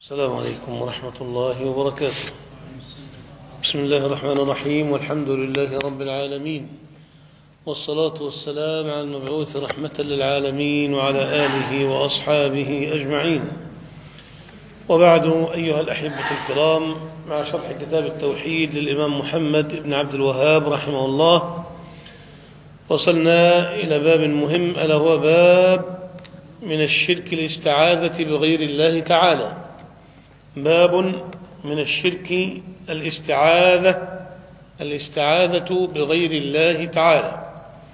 السلام عليكم ورحمة الله وبركاته. بسم الله الرحمن الرحيم، والحمد لله رب العالمين، والصلاة والسلام على المبعوث رحمة للعالمين وعلى آله وأصحابه أجمعين. وبعد، أيها الأحبة الكرام، مع شرح كتاب التوحيد للإمام محمد بن عبد الوهاب رحمه الله، وصلنا إلى باب مهم، ألا هو باب من الشرك الاستعاذة بغير الله تعالى. باب من الشرك الاستعاذة بغير الله تعالى.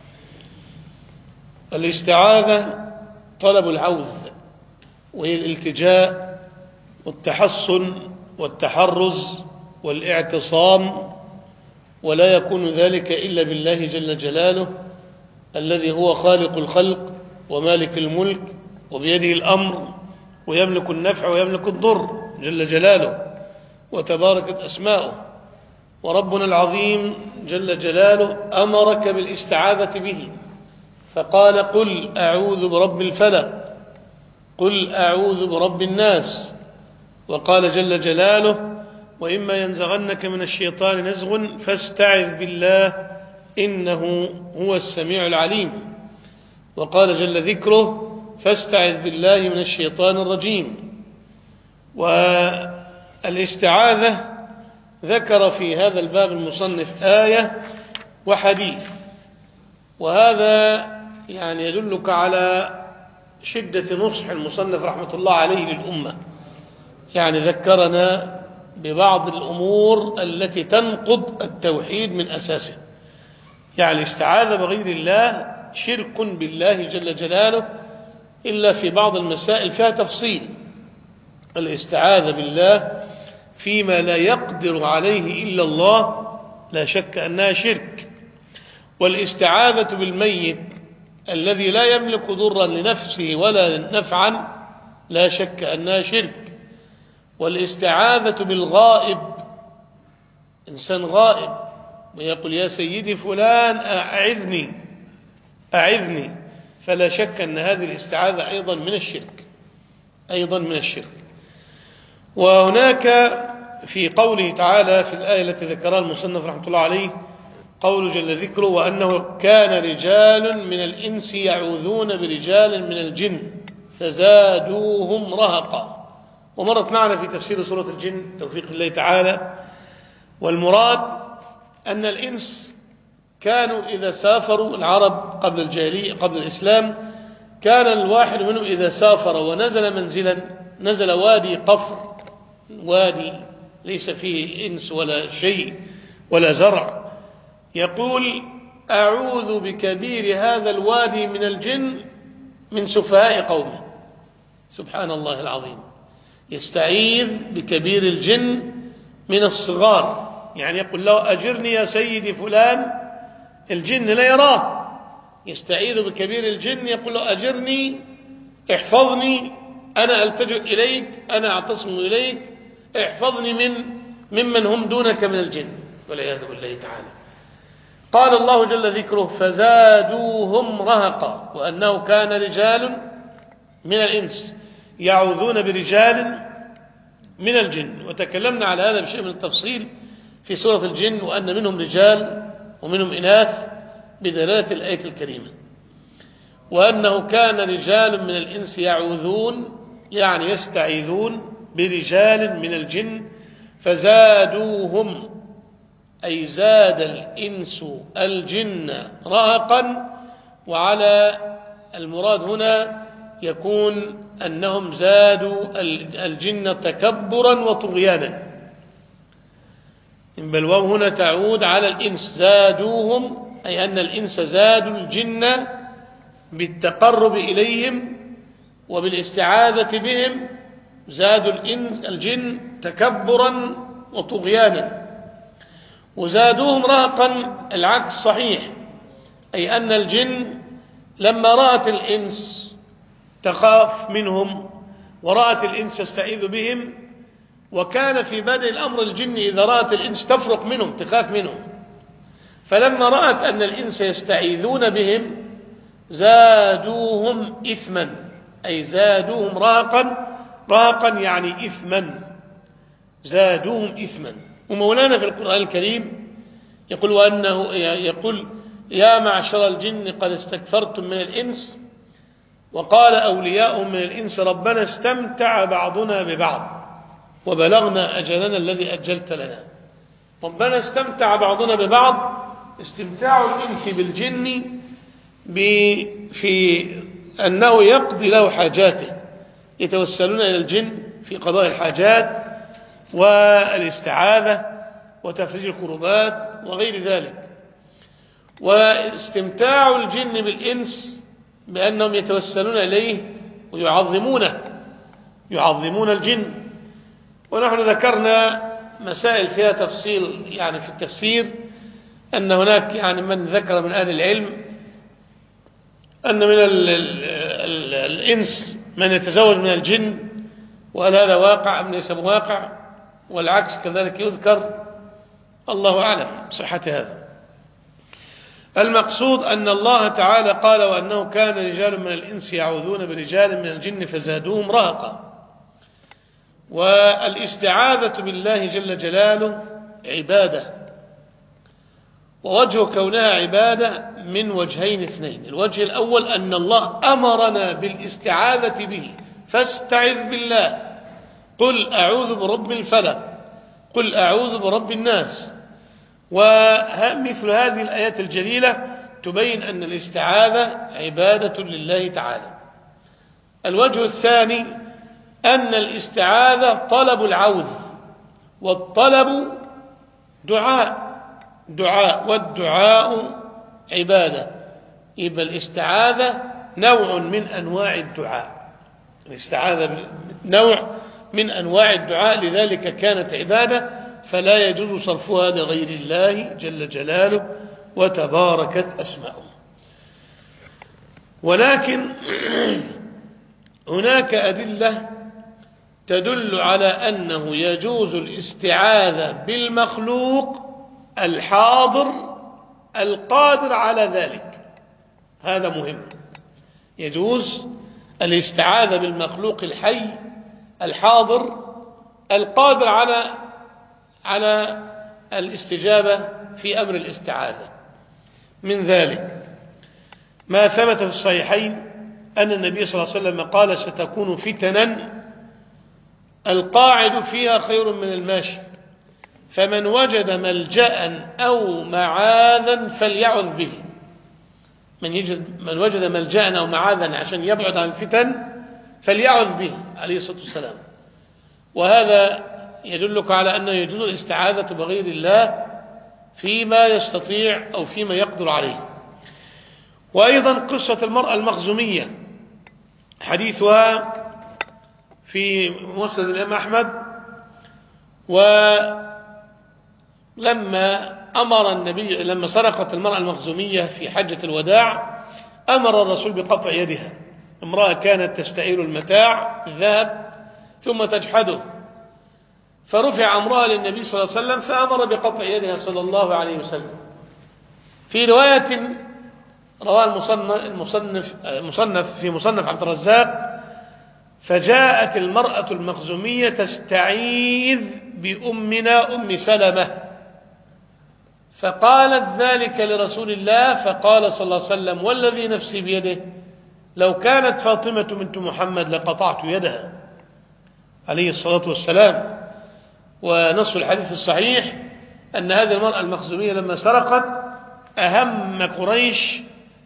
الاستعاذة طلب العوذ، وهي الالتجاء والتحصن والتحرز والاعتصام، ولا يكون ذلك إلا بالله جل جلاله، الذي هو خالق الخلق ومالك الملك وبيده الأمر ويملك النفع ويملك الضر جل جلاله وتباركت أسماؤه. وربنا العظيم جل جلاله أمرك بالاستعاذة به، فقال: قل أعوذ برب الفلق، قل أعوذ برب الناس. وقال جل جلاله: وإما ينزغنك من الشيطان نزغ فاستعذ بالله إنه هو السميع العليم. وقال جل ذكره: فاستعذ بالله من الشيطان الرجيم. والاستعاذة ذكر في هذا الباب المصنف آية وحديث، وهذا يدلك على شدة نصح المصنف رحمة الله عليه للأمة. ذكرنا ببعض الأمور التي تنقض التوحيد من أساسه. الاستعاذة بغير الله شرك بالله جل جلاله، إلا في بعض المسائل فيها تفصيل. الاستعاذة بالله فيما لا يقدر عليه إلا الله لا شك أنها شرك، والاستعاذة بالميت الذي لا يملك ضرا لنفسه ولا نفعا لا شك أنها شرك، والاستعاذة بالغائب، إنسان غائب ويقول: يا سيدي فلان أعذني، فلا شك أن هذه الاستعاذة أيضا من الشرك. وهناك في قوله تعالى في الآية التي ذكرها المصنف رحمة الله عليه قول جل ذكره: وأنه كان رجال من الإنس يعوذون برجال من الجن فزادوهم رهقا. ومرت معنا في تفسير سورة الجن توفيق الله تعالى. والمراد أن الإنس كانوا إذا سافروا، العرب قبل الجاهلية قبل الإسلام، كان الواحد منهم إذا سافر ونزل منزلا، نزل وادي قفر، وادي ليس فيه إنس ولا شيء ولا زرع، يقول: أعوذ بكبير هذا الوادي من الجن من سفهاء قومه. سبحان الله العظيم، يستعيذ بكبير الجن من الصغار، يقول له: أجرني يا سيدي فلان، الجن لا يراه، يستعيذ بكبير الجن، يقول له: أجرني، احفظني، أنا ألتجئ إليك، أنا أعتصم إليك، احفظني ممن هم دونك من الجن، والعياذ بالله تعالى. قال الله جل ذكره: فزادوهم رهقا، وأنه كان رجال من الإنس يعوذون برجال من الجن. وتكلمنا على هذا بشيء من التفصيل في سورة الجن، وأن منهم رجال ومنهم إناث بدلالة الآية الكريمة. وأنه كان رجال من الإنس يعوذون، يستعيذون برجال من الجن فزادوهم، أي زاد الإنس الجن رهقا. وعلى المراد هنا يكون أنهم زادوا الجن تكبرا وطغيانا، بل واو هنا تعود على الإنس، زادوهم، أي أن الإنس زادوا الجن بالتقرب إليهم وبالاستعاذة بهم، زادوا الجن تكبرا وطغيانا. وزادوهم رهقا العكس صحيح، أي أن الجن لما رأت الإنس تخاف منهم، ورأت الإنس تستعيذ بهم، وكان في بدء الأمر الجن إذا رأت الإنس تفرق منهم، تخاف منهم، فلما رأت أن الإنس يستعيذون بهم زادوهم إثما، أي زادوهم رهقا رهقا يعني إثما، زادوهم إثما. ومولانا في القرآن الكريم يقول يا معشر الجن قد استكثرتم من الإنس، وقال أولياؤهم من الإنس ربنا استمتع بعضنا ببعض وبلغنا أجلنا الذي أجلت لنا. ربنا استمتع بعضنا ببعض، استمتاع الإنس بالجن في أنه يقضي له حاجاته، يتوسلون إلى الجن في قضاء الحاجات والاستعاذة وتفريج الكربات وغير ذلك. واستمتاع الجن بالإنس بأنهم يتوسلون إليه ويعظمونه، يعظمون الجن. ونحن ذكرنا مسائل فيها تفصيل يعني في التفسير، أن هناك يعني من ذكر من أهل العلم أن من الإنس من يتزوج من الجن، وهل هذا واقع أم ليس بواقع، والعكس كذلك يذكر، الله أعلم بصحة هذا. المقصود أن الله تعالى قال وأنه كان رجال من الإنس يعوذون برجال من الجن فزادوهم رهقا. والاستعاذة بالله جل جلاله عبادة، ووجه كونها عبادة من وجهين اثنين. الوجه الأول أن الله أمرنا بالاستعاذة به، فاستعذ بالله، قل أعوذ برب الفلق، قل أعوذ برب الناس. ومثل هذه الآيات الجليلة تبين أن الاستعاذة عبادة لله تعالى. الوجه الثاني أن الاستعاذة طلب العوذ، والطلب دعاء والدعاء عبادة. يبقى الاستعاذة نوع من أنواع الدعاء، الاستعاذة نوع من أنواع الدعاء، لذلك كانت عبادة، فلا يجوز صرفها لغير الله جل جلاله وتباركت أسماؤه. ولكن هناك أدلة تدل على أنه يجوز الاستعاذة بالمخلوق الحاضر القادر على ذلك. هذا مهم، يجوز الاستعاذة بالمخلوق الحي الحاضر القادر على الاستجابة في أمر الاستعاذة. من ذلك ما ثبت في الصحيحين أن النبي صلى الله عليه وسلم قال ستكون فتنا القاعد فيها خير من الماشي، فمن وجد ملجأ أو معاذا فليعذ به. من وجد ملجأ أو معاذا عشان يبعد عن الفتن فليعذ به عليه الصلاة والسلام. وهذا يدلك على أنه يجوز الاستعاذة بغير الله فيما يستطيع أو فيما يقدر عليه. وأيضا قصة المرأة المخزومية حديثها في مسند الإمام أحمد. ولما أمر النبي لما سرقت المرأة المخزومية في حجة الوداع أمر الرسول بقطع يدها. امرأة كانت تستعير المتاع الذهب ثم تجحده، فرفع أمرها للنبي صلى الله عليه وسلم فأمر بقطع يدها صلى الله عليه وسلم. في رواية رواه المصنف في مصنف عبد الرزاق، فجاءت المرأة المخزومية تستعيذ بأمنا أم سلمة، فقالت ذلك لرسول الله، فقال صلى الله عليه وسلم والذي نفسي بيده لو كانت فاطمة بنت محمد لقطعت يدها عليه الصلاة والسلام. ونص الحديث الصحيح أن هذه المرأة المخزومية لما سرقت أهم قريش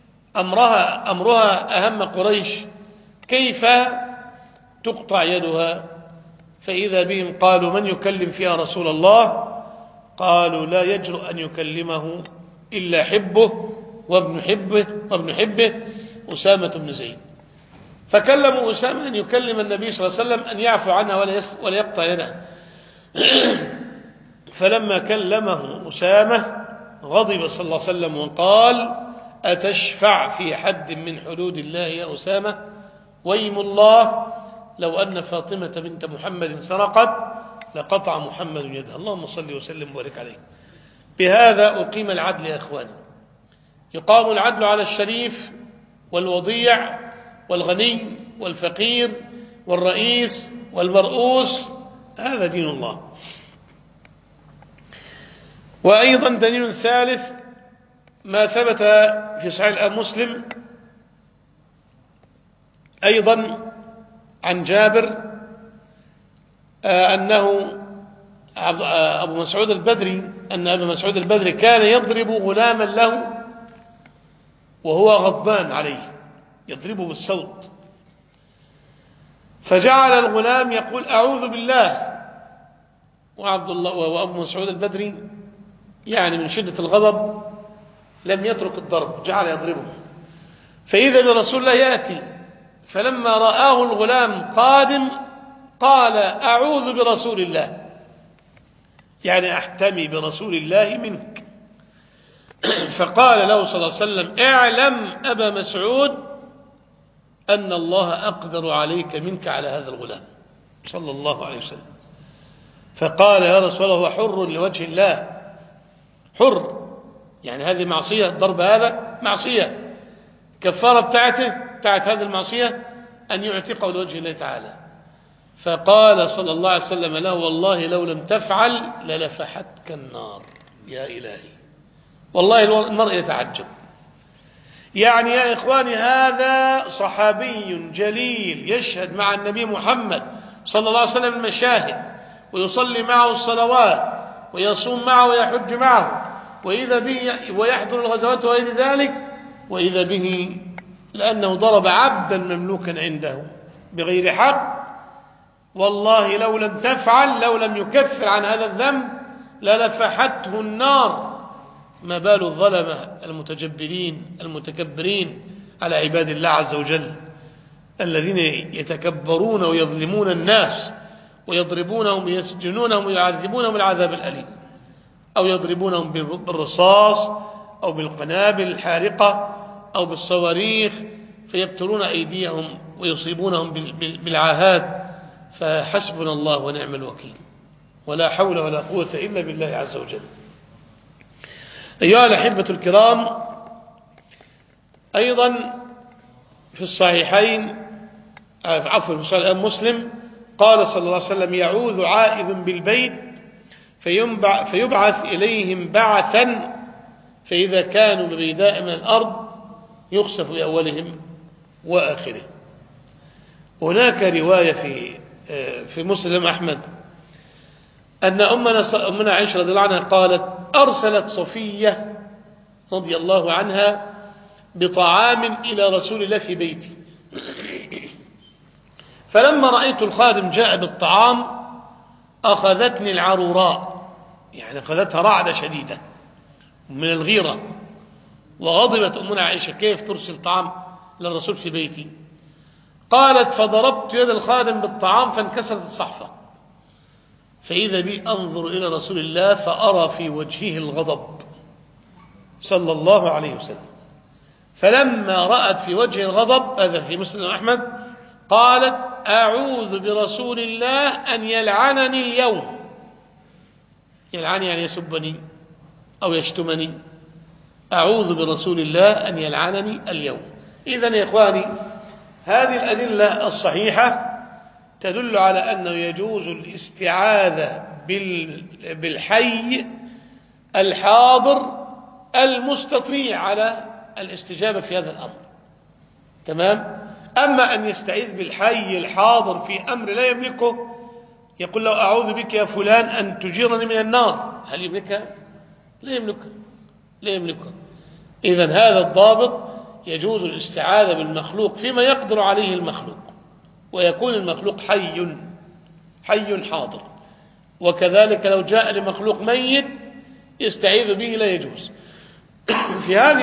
أمرها أهم قريش كيف تقطع يدها، فإذا بهم قالوا من يكلم فيها رسول الله؟ قالوا لا يجرؤ أن يكلمه إلا حبه وابن حبه أسامة بن زيد. فكلموا أسامة أن يكلم النبي صلى الله عليه وسلم أن يعفو عنها ولا يقطع يده. فلما كلمه أسامة غضب صلى الله عليه وسلم وقال أتشفع في حد من حدود الله يا أسامة؟ ويم الله لو أن فاطمة بنت محمد سرقت لقطع محمد يدها. اللهم صل وسلم وبارك عليه. بهذا أقيم العدل يا إخواني. يقام العدل على الشريف والوضيع والغني والفقير والرئيس والمرؤوس هذا دين الله. وأيضا دليل ثالث ما ثبت في صحيح مسلم أيضا عن جابر أنه أبو مسعود البدري أن أبو مسعود البدري كان يضرب غلاما له وهو غضبان عليه، يضربه بالصوت، فجعل الغلام يقول أعوذ بالله، وعبد الله وأبو مسعود البدري يعني من شدة الغضب لم يترك الضرب، جعل يضربه. فإذا برسول الله يأتي، فلما رآه الغلام قادم قال أعوذ برسول الله، يعني أحتمي برسول الله منك. فقال له صلى الله عليه وسلم اعلم أبا مسعود أن الله أقدر عليك منك على هذا الغلام صلى الله عليه وسلم. فقال يا رسول الله هو حر لوجه الله، حر يعني هذه معصية، الضرب هذا معصية، كفارة بتاعت هذه المعصية أن يعتقه لوجه الله تعالى. فقال صلى الله عليه وسلم له والله لو لم تفعل للفحتك النار. يا إلهي، والله المرء يتعجب. يعني يا إخواني هذا صحابي جليل يشهد مع النبي محمد صلى الله عليه وسلم المشاهد، ويصلي معه الصلوات، ويصوم معه ويحج معه، وإذا به ويحضر الغزوات وغير ذلك، وإذا به لأنه ضرب عبدا مملوكا عنده بغير حق. والله لو لم تفعل، لو لم يكفر عن هذا الذنب للفحته النار. ما بال الظلمة المتجبرين المتكبرين على عباد الله عز وجل الذين يتكبرون ويظلمون الناس ويضربونهم ويسجنونهم ويعذبونهم العذاب الأليم، أو يضربونهم بالرصاص أو بالقنابل الحارقة أو بالصواريخ فيبتلون أيديهم ويصيبونهم بالعاهات. فحسبنا الله ونعم الوكيل، ولا حول ولا قوة إلا بالله عز وجل. أيها الأحبة الكرام، أيضا في الصحيحين عفوا في صحيح مسلم قال صلى الله عليه وسلم يعوذ عائذ بالبيت فيبعث إليهم بعثا، فإذا كانوا ببيداء من الأرض يخسف بأولهم وآخره. هناك رواية في مسلم أحمد أن أمنا عائشة رضي الله عنها قالت أرسلت صفية رضي الله عنها بطعام إلى رسول الله في بيتي، فلما رأيت الخادم جاء بالطعام أخذتني العروراء، يعني أخذتها رعدة شديدة من الغيرة، وغضبت أمنا عائشة كيف ترسل طعام للرسول في بيتي؟ قالت فضربت يد الخادم بالطعام فانكسرت الصحفة، فإذا بي أنظر إلى رسول الله فأرى في وجهه الغضب صلى الله عليه وسلم. فلما رأت في وجهه الغضب، هذا في مسلم أحمد، قالت أعوذ برسول الله أن يلعنني اليوم. يلعني يعني يسبني أو يشتمني، أعوذ برسول الله أن يلعنني اليوم. إذن يا إخواني هذه الأدلة الصحيحة تدل على أنه يجوز الاستعاذة بالحي الحاضر المستطيع على الاستجابة في هذا الأمر، تمام؟ أما أن يستعيذ بالحي الحاضر في أمر لا يملكه، يقول له أعوذ بك يا فلان أن تجيرني من النار، هل يملكها؟ لا يملكها. إذن هذا الضابط، يجوز الاستعاذة بالمخلوق فيما يقدر عليه المخلوق، ويكون المخلوق حي حاضر. وكذلك لو جاء لمخلوق ميت يستعيذ به لا يجوز. في هذه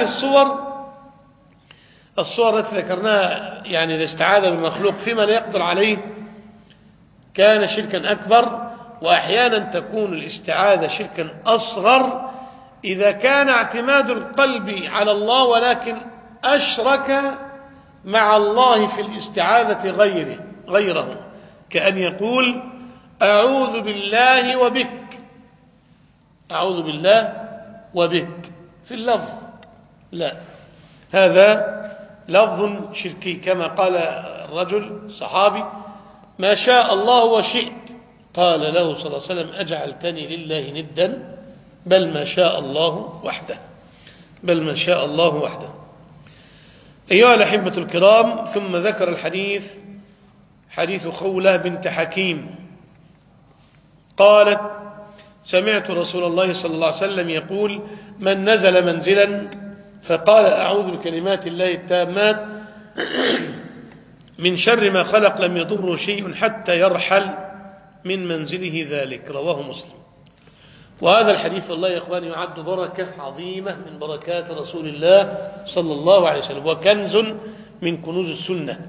الصور التي ذكرناها، يعني الاستعاذة بالمخلوق فيما لا يقدر عليه كان شركا أكبر، وأحيانا تكون الاستعاذة شركا أصغر إذا كان اعتماد القلب على الله ولكن أشرك مع الله في الاستعاذة غيره، كأن يقول أعوذ بالله وبك، أعوذ بالله وبك في اللفظ، لا، هذا لفظ شركي، كما قال الرجل صحابي ما شاء الله وشئت. قال له صلى الله عليه وسلم: أجعلتني لله ندا؟ بل ما شاء الله وحده، بل ما شاء الله وحده. أيها الأحبة الكرام، ثم ذكر الحديث حديث خولة بنت حكيم قالت: سمعت رسول الله صلى الله عليه وسلم يقول: من نزل منزلا فقال أعوذ بكلمات الله التامات من شر ما خلق لم يضره شيء حتى يرحل من منزله ذلك. رواه مسلم. وهذا الحديث والله يا إخواني يعد بركة عظيمة من بركات رسول الله صلى الله عليه وسلم، وكنز من كنوز السنة.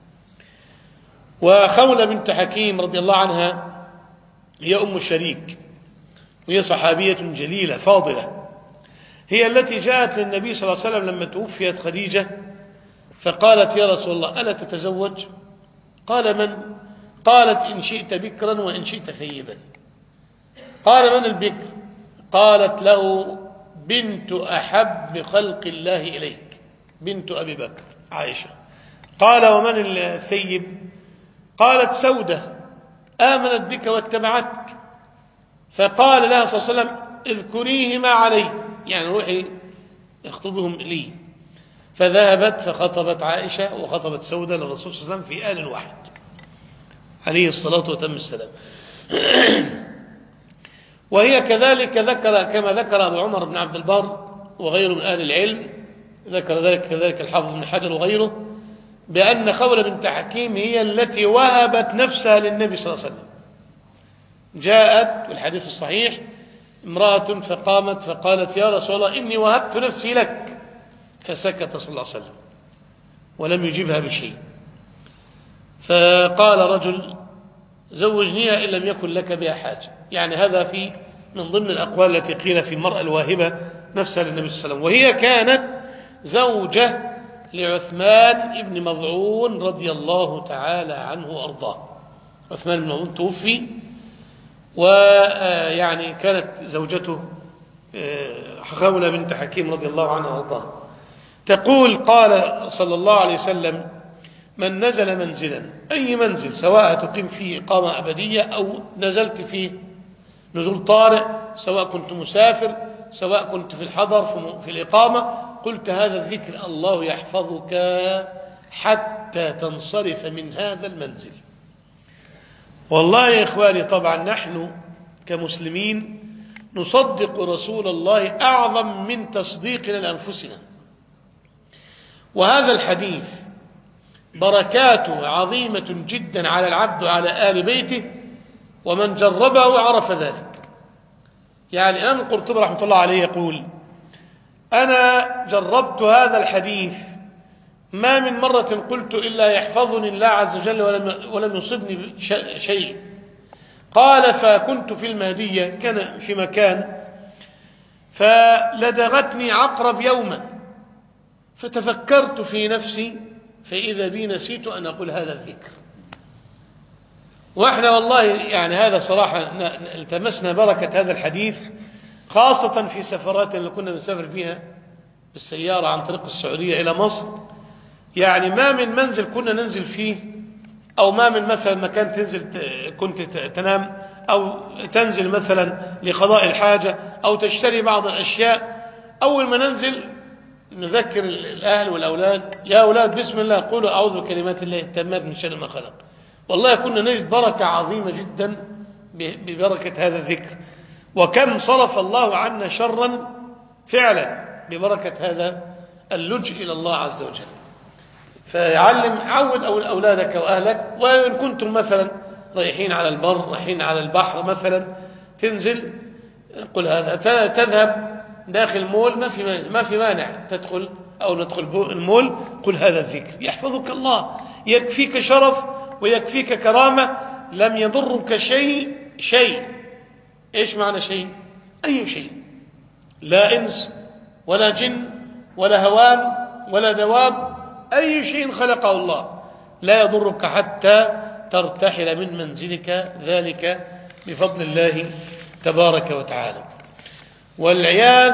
وخولة بنت حكيم رضي الله عنها هي أم الشريك، وهي صحابية جليلة فاضلة، هي التي جاءت للنبي صلى الله عليه وسلم لما توفيت خديجة فقالت: يا رسول الله ألا تتزوج؟ قال: من؟ قالت: إن شئت بكرا وإن شئت ثيبا. قال: من البكر؟ قالت له: بنت أحب خلق الله إليك، بنت أبي بكر، عائشة. قال: ومن الثيب؟ قالت: سودة آمنت بك واتبعتك. فقال لها صلى الله عليه وسلم: اذكريهما علي، يعني روحي اخطبهم لي. فذهبت فخطبت عائشة وخطبت سودة للرسول صلى الله عليه وسلم في آن واحد عليه الصلاة وتم السلام. وهي كذلك كما ذكر أبو عمر بن عبد البر وغيره من أهل العلم، ذكر ذلك كذلك الحافظ بن حجر وغيره، بأن خولة بنت حكيم هي التي وهبت نفسها للنبي صلى الله عليه وسلم. جاءت والحديث الصحيح امرأة فقامت فقالت: يا رسول الله إني وهبت نفسي لك. فسكت صلى الله عليه وسلم ولم يجبها بشيء. فقال رجل: زوجنيها إن لم يكن لك بها حاجة. يعني هذا من ضمن الأقوال التي قيل في المرأة الواهبة نفسها للنبي صلى الله عليه وسلم. وهي كانت زوجة لعثمان بن مظعون رضي الله تعالى عنه وأرضاه. عثمان بن مظعون توفي، ويعني كانت زوجته خولة بنت حكيم رضي الله عنها وأرضاها. تقول: قال صلى الله عليه وسلم: من نزل منزلا، أي منزل، سواء تقيم فيه إقامة أبدية أو نزلت فيه نزول طارئ، سواء كنت مسافر، سواء كنت في الحضر في الإقامة، قلت هذا الذكر: الله يحفظك حتى تنصرف من هذا المنزل. والله يا إخواني، طبعا نحن كمسلمين نصدق رسول الله أعظم من تصديقنا لأنفسنا. وهذا الحديث بركاته عظيمة جدا على العبد وعلى آل بيته، ومن جربه عرف ذلك. يعني الإمام القرطبي رحمة الله عليه يقول: أنا جربت هذا الحديث ما من مرة قلت إلا يحفظني الله عز وجل ولم يصبني شيء. قال: فكنت في المهدية، كان في مكان، فلدغتني عقرب يوما، فتفكرت في نفسي فإذا بي نسيت أن أقول هذا الذكر. وإحنا والله يعني هذا صراحة التمسنا بركة هذا الحديث، خاصة في سفرات اللي كنا نسافر فيها بالسيارة عن طريق السعودية إلى مصر. يعني ما من منزل كنا ننزل فيه، أو ما من مثلا مكان كنت تنام أو تنزل مثلا لقضاء الحاجة أو تشتري بعض الأشياء، أول ما ننزل نذكر الأهل والأولاد: يا أولاد بسم الله، قولوا أعوذ بكلمات الله التامات من شر ما خلق. والله كنا نجد بركة عظيمة جدا ببركة هذا الذكر، وكم صرف الله عنا شرا فعلا ببركة هذا اللجء إلى الله عز وجل. عود أولادك وأهلك، وإن كنتم مثلا رايحين على البر، رايحين على البحر مثلا، تنزل قل هذا. تذهب داخل المول، ما في مانع تدخل أو ندخل المول، قل هذا الذكر يحفظك الله، يكفيك شرف ويكفيك كرامة، لم يضرك شيء. إيش معنى شيء؟ أي شيء، لا إنس ولا جن ولا هوان ولا دواب، أي شيء خلقه الله لا يضرك حتى ترتحل من منزلك ذلك بفضل الله تبارك وتعالى. والعياذ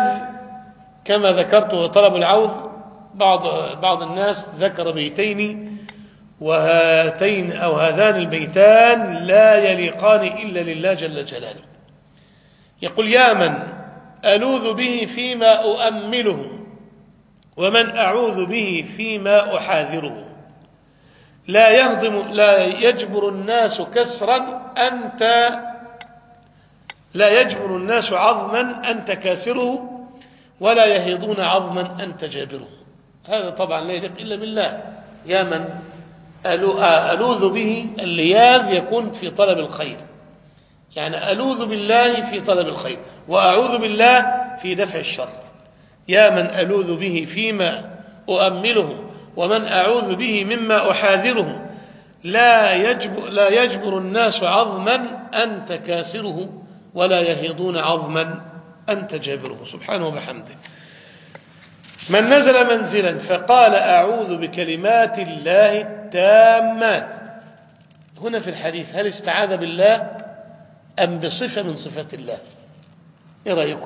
كما ذكرت وطلب العوذ، بعض الناس ذكر بيتين وهاتين أو هذان البيتان لا يليقان إلا لله جل جلاله. يقول: يا من ألوذ به فيما أؤمله، ومن أعوذ به فيما أحاذره، لا يجبر الناس كسرا لا يجبر الناس عظما أنت كاسره، ولا يهيضون عظما أنت جابره. هذا طبعا لا يليق إلا بالله. يا من ألوذ به، اللياذ يكون في طلب الخير، يعني ألوذ بالله في طلب الخير، وأعوذ بالله في دفع الشر. يا من ألوذ به فيما أؤمله، ومن أعوذ به مما أحاذره، لا يجبر الناس عظما أنت كاسره، ولا يهيضون عظما أنت جابره. سبحانه وبحمده. من نزل منزلا فقال: أعوذ بكلمات الله التامات. هنا في الحديث هل استعاذ بالله أم بصفة من صفات الله؟ إيه رأيكم؟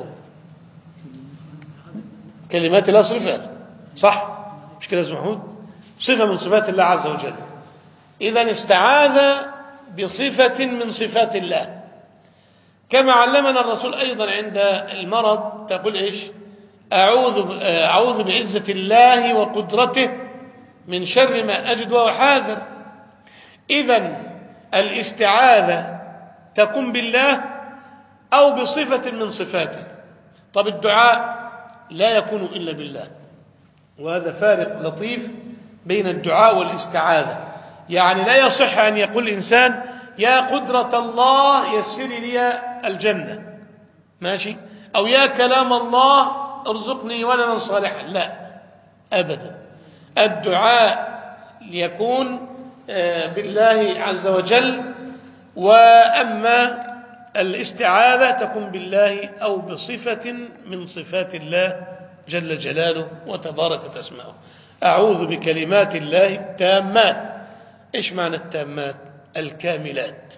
كلمات الله صفة، صح؟ مش كده يا محمود؟ صفة من صفات الله عز وجل. إذن استعاذ بصفة من صفات الله، كما علمنا الرسول أيضا عند المرض تقول إيش؟ أعوذ بعزة الله وقدرته من شر ما أجد وأحاذر. إذن الاستعاذة تكون بالله أو بصفة من صفاته. طب الدعاء لا يكون إلا بالله، وهذا فارق لطيف بين الدعاء والاستعاذة. يعني لا يصح أن يقول الإنسان: يا قدرة الله يسر لي الجنة، ماشي، أو يا كلام الله ارزقني ولدا صالحا. لا أبدا. الدعاء يكون بالله عز وجل، وأما الاستعاذة تكون بالله أو بصفة من صفات الله جل جلاله وتباركت أسماؤه. أعوذ بكلمات الله التامات. إيش معنى التامات؟ الكاملات.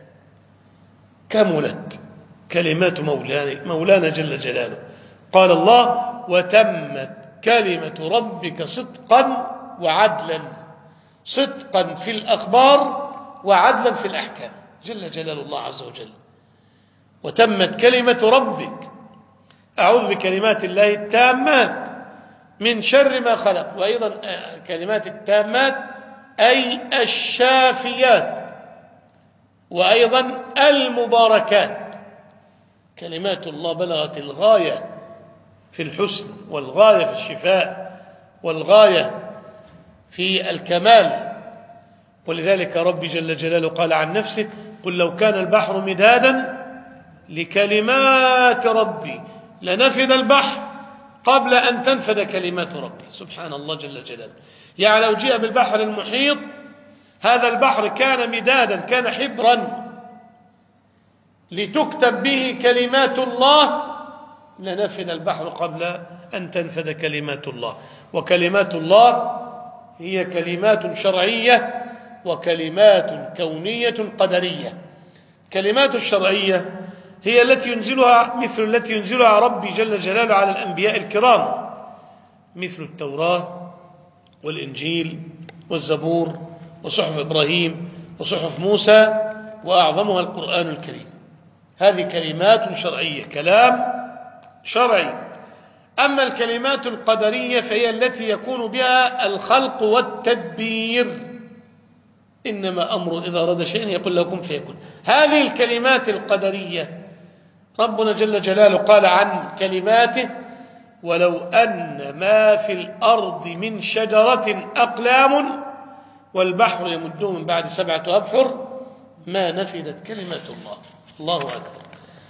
كملت كلمات مولانا جل جلاله. قال الله: وتمت كلمة ربك صدقا وعدلا. صدقا في الأخبار وعدلا في الأحكام، جل جلال الله عز وجل. وتمت كلمة ربك. أعوذ بكلمات الله التامات من شر ما خلق. وأيضا كلمات التامات أي الشافيات، وأيضا المباركات. كلمات الله بلغت الغاية في الحسن، والغاية في الشفاء، والغاية في الكمال. ولذلك ربي جل جلاله قال عن نفسه: قل لو كان البحر مدادا لكلمات ربي لنفد البحر قبل أن تنفد كلمات ربي. سبحان الله جل جلاله. يعني لو جاء بالبحر المحيط، هذا البحر كان مدادا، كان حبرا لتكتب به كلمات الله، لنفد البحر قبل أن تنفد كلمات الله. وكلمات الله هي كلمات شرعية وكلمات كونية قدرية. كلمات الشرعية هي التي ينزلها مثل التي ينزلها ربي جل جلاله على الأنبياء الكرام، مثل التوراة والإنجيل والزبور وصحف إبراهيم وصحف موسى، وأعظمها القرآن الكريم. هذه كلمات شرعية، كلام شرعي. أما الكلمات القدرية فهي التي يكون بها الخلق والتدبير. إنما أمره إذا أراد شيئا يقول له كن فيكون. هذه الكلمات القدرية ربنا جل جلاله قال عن كلماته: ولو أن ما في الأرض من شجرة أقلام والبحر يمده من بعد 7 أبحر ما نفدت كلمات الله. الله أكبر.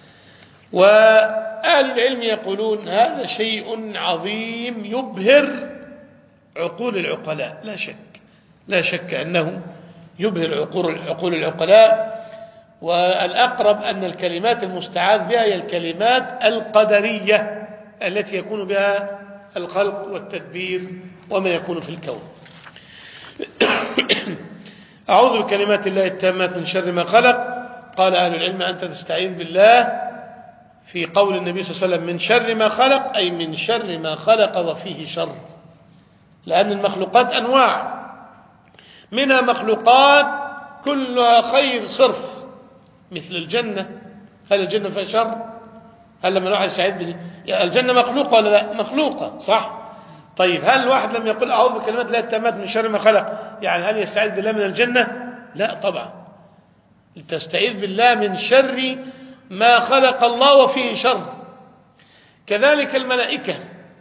وأهل العلم يقولون هذا شيء عظيم يبهر عقول العقلاء، لا شك أنه يبهر عقول العقلاء. والأقرب أن الكلمات المستعاذ بها هي الكلمات القدرية التي يكون بها الخلق والتدبير وما يكون في الكون. أعوذ بكلمات الله التامات من شر ما خلق. قال أهل العلم: أنت تستعيذ بالله في قول النبي صلى الله عليه وسلم من شر ما خلق، أي من شر ما خلق وفيه شر، لأن المخلوقات أنواع. منها مخلوقات كلها خير صرف مثل الجنة. هل الجنة فيها شر؟ هل لما الواحد يستعيذ الجنة مخلوقة ولا لا؟ مخلوقة، صح؟ طيب هل الواحد لما يقول أعوذ بكلمات الله التامات من شر ما خلق يعني هل يستعيذ بالله من الجنة؟ لا طبعا، تستعيذ بالله من شر ما خلق الله وفيه شر. كذلك الملائكة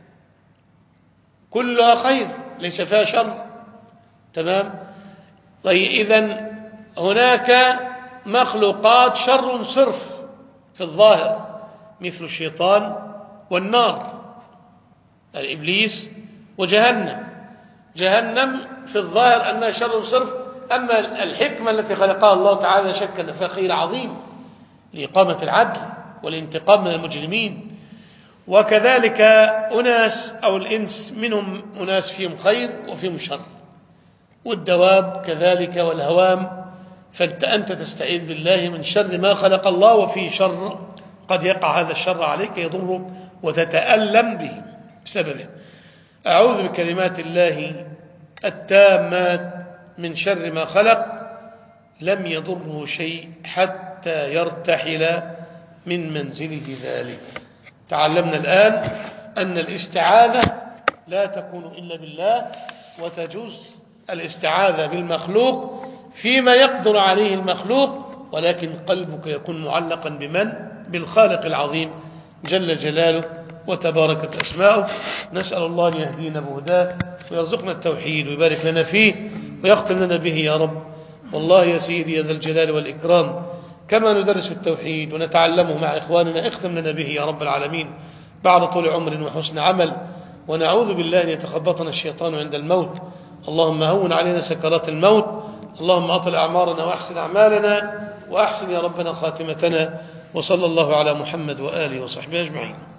كلها خير ليس فيها شر، تمام؟ طيب إذن هناك مخلوقات شر صرف في الظاهر مثل الشيطان والنار، الإبليس وجهنم. جهنم في الظاهر أنها شر صرف، أما الحكمة التي خلقها الله تعالى شك أن فيها خير عظيم لإقامة العدل والانتقام من المجرمين. وكذلك أناس أو الإنس منهم أناس فيهم خير وفيهم شر، والدواب كذلك والهوام. فأنت تستعيذ بالله من شر ما خلق الله وفيه شر، قد يقع هذا الشر عليك يضرك وتتألم به بسببه. أعوذ بكلمات الله التامات من شر ما خلق، لم يضره شيء حتى يرتحل من منزله ذلك. تعلمنا الآن أن الاستعاذة لا تكون إلا بالله، وتجوز الاستعاذة بالمخلوق فيما يقدر عليه المخلوق، ولكن قلبك يكون معلقا بمن؟ بالخالق العظيم جل جلاله وتباركت أسماؤه. نسأل الله أن يهدينا بهداه ويرزقنا التوحيد ويبارك لنا فيه ويختم لنا به يا رب. والله يا سيدي يا ذا الجلال والإكرام، كما ندرس التوحيد ونتعلمه مع إخواننا اختم لنا به يا رب العالمين بعد طول عمر وحسن عمل، ونعوذ بالله أن يتخبطنا الشيطان عند الموت. اللهم هون علينا سكرات الموت، اللهم أطل أعمارنا وأحسن أعمالنا وأحسن يا ربنا خاتمتنا. وصلى الله على محمد وآله وصحبه أجمعين.